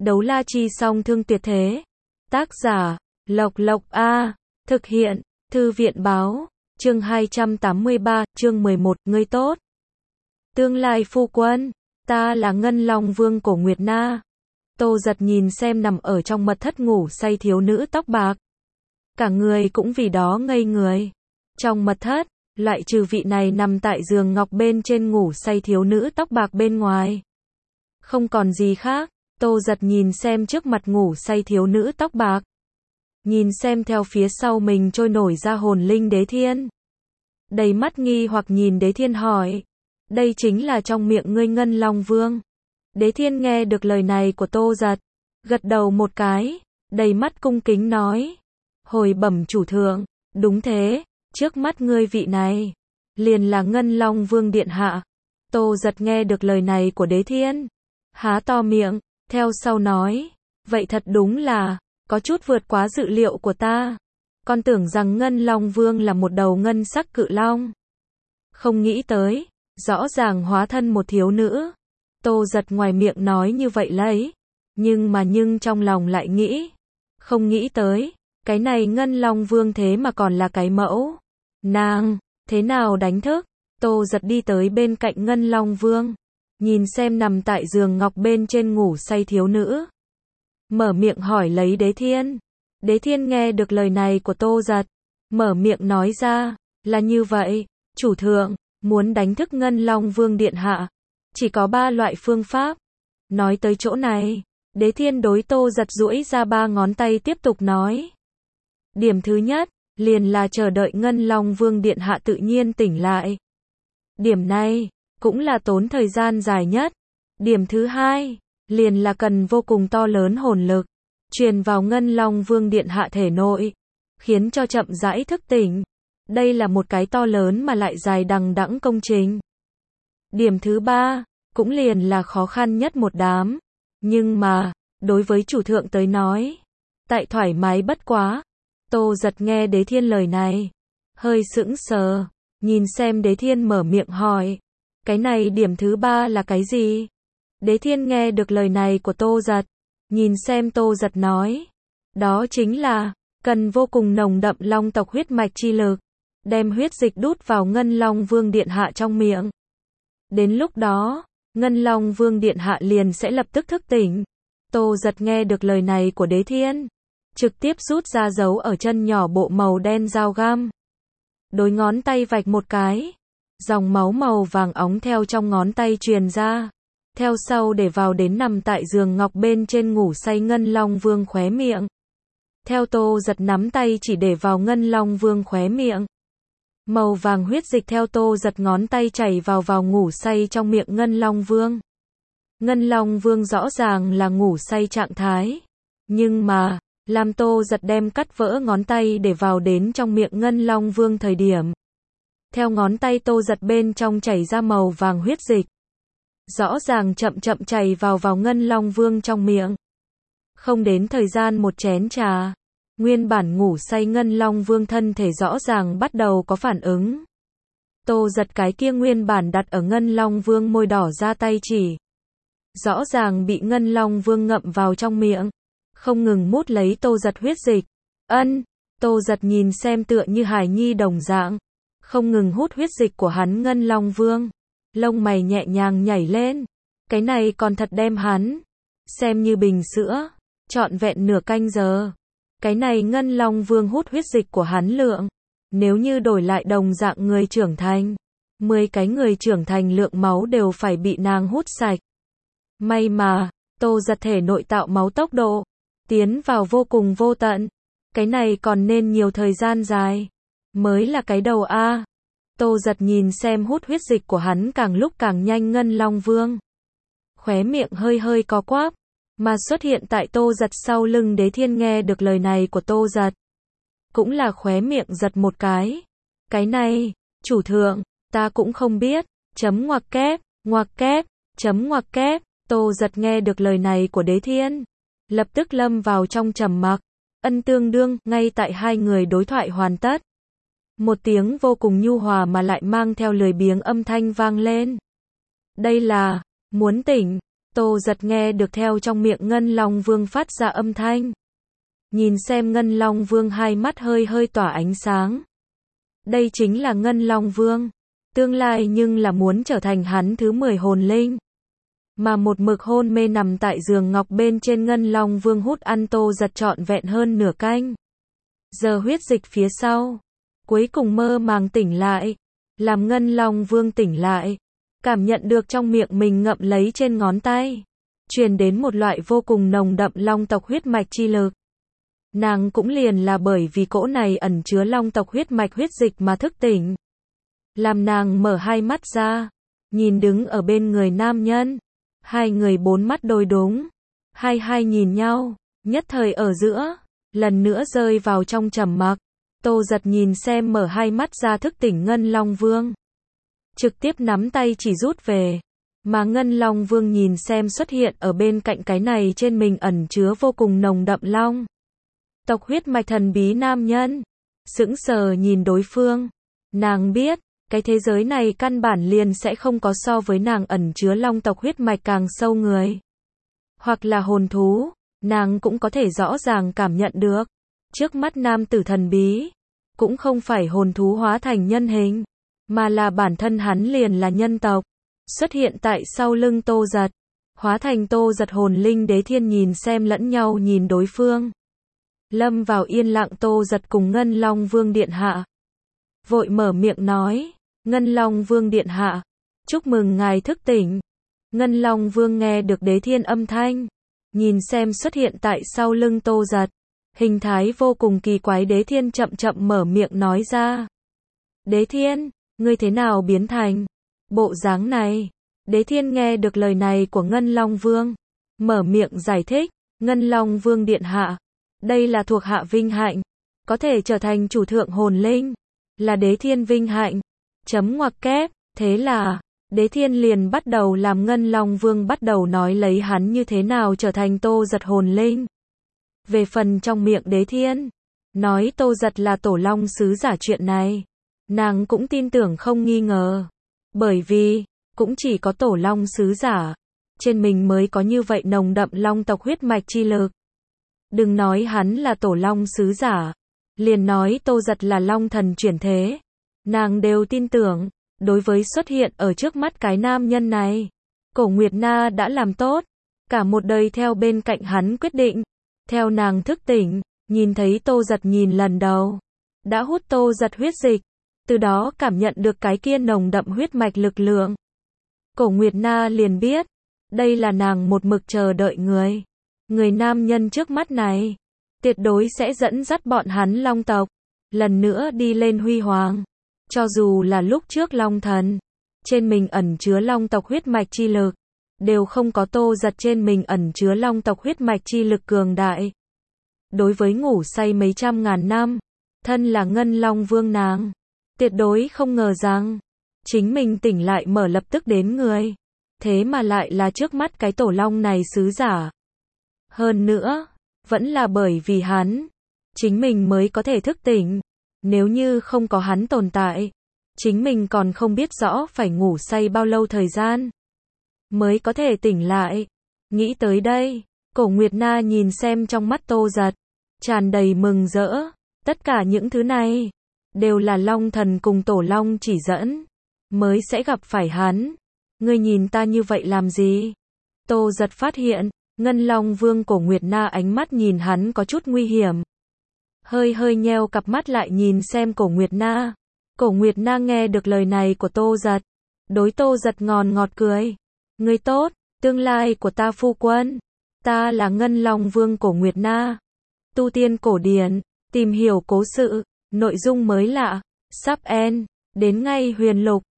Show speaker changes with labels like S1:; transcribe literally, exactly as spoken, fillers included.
S1: Đấu la chi song thương tuyệt thế. Tác giả, Lộc Lộc A. Thực hiện, Thư viện báo. Chương hai trăm tám mươi ba, chương mười một, ngươi tốt. Tương lai phu quân, ta là Ngân Long Vương Cổ Nguyệt Na. Tô Giật nhìn xem nằm ở trong mật thất ngủ say thiếu nữ tóc bạc. Cả người cũng vì đó ngây người. Trong mật thất, loại trừ vị này nằm tại giường ngọc bên trên ngủ say thiếu nữ tóc bạc bên ngoài. Không còn gì khác, Tô Giật nhìn xem trước mặt ngủ say thiếu nữ tóc bạc. Nhìn xem theo phía sau mình trôi nổi ra hồn linh Đế Thiên. Đầy mắt nghi hoặc nhìn Đế Thiên hỏi. Đây chính là trong miệng ngươi Ngân Long Vương. Đế Thiên nghe được lời này của Tô Giật. Gật đầu một cái, đầy mắt cung kính nói. Hồi bẩm chủ thượng, đúng thế, trước mắt ngươi vị này, liền là Ngân Long Vương Điện Hạ. Tô Giật nghe được lời này của Đế Thiên. Há to miệng, theo sau nói. Vậy thật đúng là, có chút vượt quá dự liệu của ta. Con tưởng rằng Ngân Long Vương là một đầu ngân sắc cự long. Không nghĩ tới, rõ ràng hóa thân một thiếu nữ. Tô Giật ngoài miệng nói như vậy lấy. Nhưng mà nhưng trong lòng lại nghĩ. Không nghĩ tới, cái này Ngân Long Vương thế mà còn là cái mẫu. Nàng, thế nào đánh thức? Tô Giật đi tới bên cạnh Ngân Long Vương. Nhìn xem nằm tại giường ngọc bên trên ngủ say thiếu nữ. Mở miệng hỏi lấy Đế Thiên. Đế Thiên nghe được lời này của Tô Giật. Mở miệng nói ra, là như vậy, chủ thượng, muốn đánh thức Ngân Long Vương Điện Hạ. Chỉ có ba loại phương pháp. Nói tới chỗ này, Đế Thiên đối Tô Giật duỗi ra ba ngón tay tiếp tục nói. Điểm thứ nhất, liền là chờ đợi Ngân Long Vương Điện Hạ tự nhiên tỉnh lại. Điểm này, cũng là tốn thời gian dài nhất. Điểm thứ hai, liền là cần vô cùng to lớn hồn lực, truyền vào Ngân Long Vương Điện Hạ thể nội, khiến cho chậm rãi thức tỉnh. Đây là một cái to lớn mà lại dài đằng đẵng công trình. Điểm thứ ba, cũng liền là khó khăn nhất một đám. Nhưng mà, đối với chủ thượng tới nói, tại thoải mái bất quá. Tô Giật nghe Đế Thiên lời này, hơi sững sờ, nhìn xem Đế Thiên mở miệng hỏi. Cái này điểm thứ ba là cái gì? Đế Thiên nghe được lời này của Tô Giật, nhìn xem Tô Giật nói. Đó chính là, cần vô cùng nồng đậm long tộc huyết mạch chi lực, đem huyết dịch đút vào Ngân Long Vương Điện Hạ trong miệng. Đến lúc đó, Ngân Long Vương Điện Hạ liền sẽ lập tức thức tỉnh. Tô Giật nghe được lời này của Đế Thiên, trực tiếp rút ra dấu ở chân nhỏ bộ màu đen dao găm. Đôi ngón tay vạch một cái, dòng máu màu vàng óng theo trong ngón tay truyền ra. Theo sau để vào đến nằm tại giường ngọc bên trên ngủ say Ngân Long Vương khóe miệng. Theo Tô Giật nắm tay chỉ để vào Ngân Long Vương khóe miệng. Màu vàng huyết dịch theo Tô Giật ngón tay chảy vào vào ngủ say trong miệng Ngân Long Vương. Ngân Long Vương rõ ràng là ngủ say trạng thái. Nhưng mà, làm Tô Giật đem cắt vỡ ngón tay để vào đến trong miệng Ngân Long Vương thời điểm. Theo ngón tay Tô Giật bên trong chảy ra màu vàng huyết dịch. Rõ ràng chậm chậm chảy vào vào Ngân Long Vương trong miệng. Không đến thời gian một chén trà, nguyên bản ngủ say Ngân Long Vương thân thể rõ ràng bắt đầu có phản ứng. Tô Giật cái kia nguyên bản đặt ở Ngân Long Vương môi đỏ ra tay chỉ. Rõ ràng bị Ngân Long Vương ngậm vào trong miệng. Không ngừng mút lấy Tô Giật huyết dịch. Ân, Tô Giật nhìn xem tựa như hài nhi đồng dạng. Không ngừng hút huyết dịch của hắn Ngân Long Vương. Lông mày nhẹ nhàng nhảy lên. Cái này còn thật đem hắn xem như bình sữa. Trọn vẹn nửa canh giờ. Cái này Ngân Long Vương hút huyết dịch của hắn lượng. Nếu như đổi lại đồng dạng người trưởng thành, mười cái người trưởng thành lượng máu đều phải bị nàng hút sạch. May mà, Tô Giật thể nội tạo máu tốc độ tiến vào vô cùng vô tận. Cái này còn nên nhiều thời gian dài. Mới là cái đầu A. Tô Giật nhìn xem hút huyết dịch của hắn càng lúc càng nhanh Ngân Long Vương. Khóe miệng hơi hơi co quắp. Mà xuất hiện tại Tô Giật sau lưng Đế Thiên nghe được lời này của Tô Giật. Cũng là khóe miệng giật một cái. Cái này, chủ thượng, ta cũng không biết. Chấm ngoặc kép, ngoặc kép, chấm ngoặc kép. Tô Giật nghe được lời này của Đế Thiên. Lập tức lâm vào trong trầm mặc. Ân tương đương, ngay tại hai người đối thoại hoàn tất. Một tiếng vô cùng nhu hòa mà lại mang theo lười biếng âm thanh vang lên. Đây là, muốn tỉnh. Tô Giật nghe được theo trong miệng Ngân Long Vương phát ra âm thanh. Nhìn xem Ngân Long Vương hai mắt hơi hơi tỏa ánh sáng. Đây chính là Ngân Long Vương. Tương lai nhưng là muốn trở thành hắn thứ mười hồn linh. Mà một mực hôn mê nằm tại giường ngọc bên trên Ngân Long Vương hút ăn Tô Giật trọn vẹn hơn nửa canh. Giờ huyết dịch phía sau. Cuối cùng mơ màng tỉnh lại. Làm Ngân Long Vương tỉnh lại. Cảm nhận được trong miệng mình ngậm lấy trên ngón tay. Truyền đến một loại vô cùng nồng đậm long tộc huyết mạch chi lực. Nàng cũng liền là bởi vì cỗ này ẩn chứa long tộc huyết mạch huyết dịch mà thức tỉnh. Làm nàng mở hai mắt ra. Nhìn đứng ở bên người nam nhân. Hai người bốn mắt đôi đúng. Hai hai nhìn nhau. Nhất thời ở giữa. Lần nữa rơi vào trong trầm mặc. Tô Giật nhìn xem mở hai mắt ra thức tỉnh Ngân Long Vương. Trực tiếp nắm tay chỉ rút về. Mà Ngân Long Vương nhìn xem xuất hiện ở bên cạnh cái này trên mình ẩn chứa vô cùng nồng đậm long tộc huyết mạch thần bí nam nhân. Sững sờ nhìn đối phương. Nàng biết, cái thế giới này căn bản liền sẽ không có so với nàng ẩn chứa long tộc huyết mạch càng sâu người. Hoặc là hồn thú, nàng cũng có thể rõ ràng cảm nhận được. Trước mắt nam tử thần bí, cũng không phải hồn thú hóa thành nhân hình, mà là bản thân hắn liền là nhân tộc. Xuất hiện tại sau lưng Tô Giật, hóa thành Tô Giật hồn linh Đế Thiên nhìn xem lẫn nhau nhìn đối phương. Lâm vào yên lặng Tô Giật cùng Ngân Long Vương Điện Hạ. Vội mở miệng nói, Ngân Long Vương Điện Hạ, chúc mừng ngài thức tỉnh. Ngân Long Vương nghe được Đế Thiên âm thanh, nhìn xem xuất hiện tại sau lưng Tô Giật. Hình thái vô cùng kỳ quái Đế Thiên chậm chậm mở miệng nói ra. Đế Thiên, ngươi thế nào biến thành bộ dáng này? Đế Thiên nghe được lời này của Ngân Long Vương, mở miệng giải thích, Ngân Long Vương Điện Hạ, đây là thuộc hạ vinh hạnh, có thể trở thành chủ thượng hồn linh, là Đế Thiên vinh hạnh. Chấm ngoặc kép, thế là, Đế Thiên liền bắt đầu làm Ngân Long Vương bắt đầu nói lấy hắn như thế nào trở thành Tô Giật hồn linh. Về phần trong miệng Đế Thiên, nói Tô Giật là tổ long sứ giả chuyện này, nàng cũng tin tưởng không nghi ngờ. Bởi vì, cũng chỉ có tổ long sứ giả, trên mình mới có như vậy nồng đậm long tộc huyết mạch chi lực. Đừng nói hắn là tổ long sứ giả, liền nói Tô Giật là long thần chuyển thế, nàng đều tin tưởng. Đối với xuất hiện ở trước mắt cái nam nhân này, Cổ Nguyệt Na đã làm tốt, cả một đời theo bên cạnh hắn quyết định. Theo nàng thức tỉnh, nhìn thấy Tô Giật nhìn lần đầu, đã hút Tô Giật huyết dịch, từ đó cảm nhận được cái kia nồng đậm huyết mạch lực lượng. Cổ Nguyệt Na liền biết, đây là nàng một mực chờ đợi người. Người nam nhân trước mắt này, tuyệt đối sẽ dẫn dắt bọn hắn long tộc, lần nữa đi lên huy hoàng. Cho dù là lúc trước long thần, trên mình ẩn chứa long tộc huyết mạch chi lực, đều không có Tô Giật trên mình ẩn chứa long tộc huyết mạch chi lực cường đại. Đối với ngủ say mấy trăm ngàn năm, thân là Ngân Long Vương nàng, tuyệt đối không ngờ rằng, chính mình tỉnh lại mở lập tức đến người. Thế mà lại là trước mắt cái tổ long này sứ giả. Hơn nữa, vẫn là bởi vì hắn, chính mình mới có thể thức tỉnh. Nếu như không có hắn tồn tại, chính mình còn không biết rõ phải ngủ say bao lâu thời gian mới có thể tỉnh lại. Nghĩ tới đây, Cổ Nguyệt Na nhìn xem trong mắt Tô Giật, tràn đầy mừng rỡ. Tất cả những thứ này, đều là long thần cùng tổ long chỉ dẫn, mới sẽ gặp phải hắn. Ngươi nhìn ta như vậy làm gì? Tô Giật phát hiện, Ngân Long Vương Cổ Nguyệt Na ánh mắt nhìn hắn có chút nguy hiểm. Hơi hơi nheo cặp mắt lại nhìn xem Cổ Nguyệt Na. Cổ Nguyệt Na nghe được lời này của Tô Giật, đối Tô Giật ngòn ngọt cười. Ngươi tốt, tương lai của ta phu quân. Ta là Ngân Long Vương Cổ Nguyệt Na. Tu tiên cổ điển, tìm hiểu cố sự, nội dung mới lạ, sắp end, đến ngay huyền lục.